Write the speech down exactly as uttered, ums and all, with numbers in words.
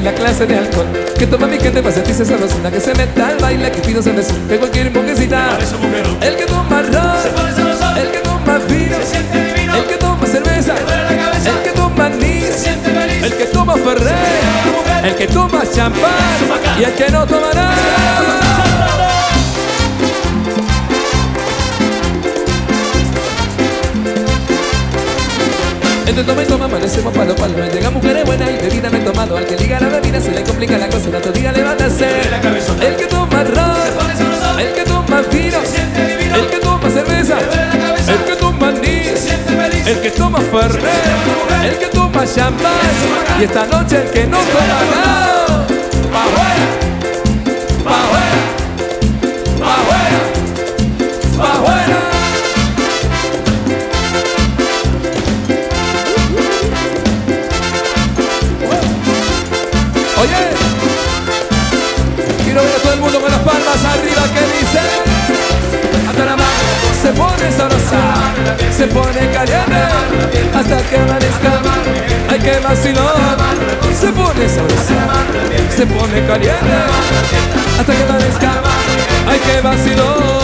la clase de alcohol que toma mi gente para sentirse sabrosina, que se meta al baile, que pido cerveza de cualquier monquecita. El que toma ron, el que toma vino, el que toma cerveza, el que toma anís, el que toma Ferrer, el que toma champán y el que no toma nada. Entre toma y toma amanecemos palo palo. Me llegan mujeres buenas y bebida no he tomado. Al que liga la bebida se le complica la cosa. El otro día le va a hacer el que toma ron, el que toma vino, el que toma cerveza, el que toma anís, el que toma Fernet, el que toma champán y esta noche el que no toma nada. Pa' afuera, pa' afuera, pa' afuera, pa' afuera. Oye, quiero ver a todo el mundo con las palmas arriba que dice. Hasta la mano se pone sabrosa, se pone caliente hasta que amanezca. Hay que vacilar. Se pone sabrosa, se pone caliente hasta que amanezca. Hay que vacilar.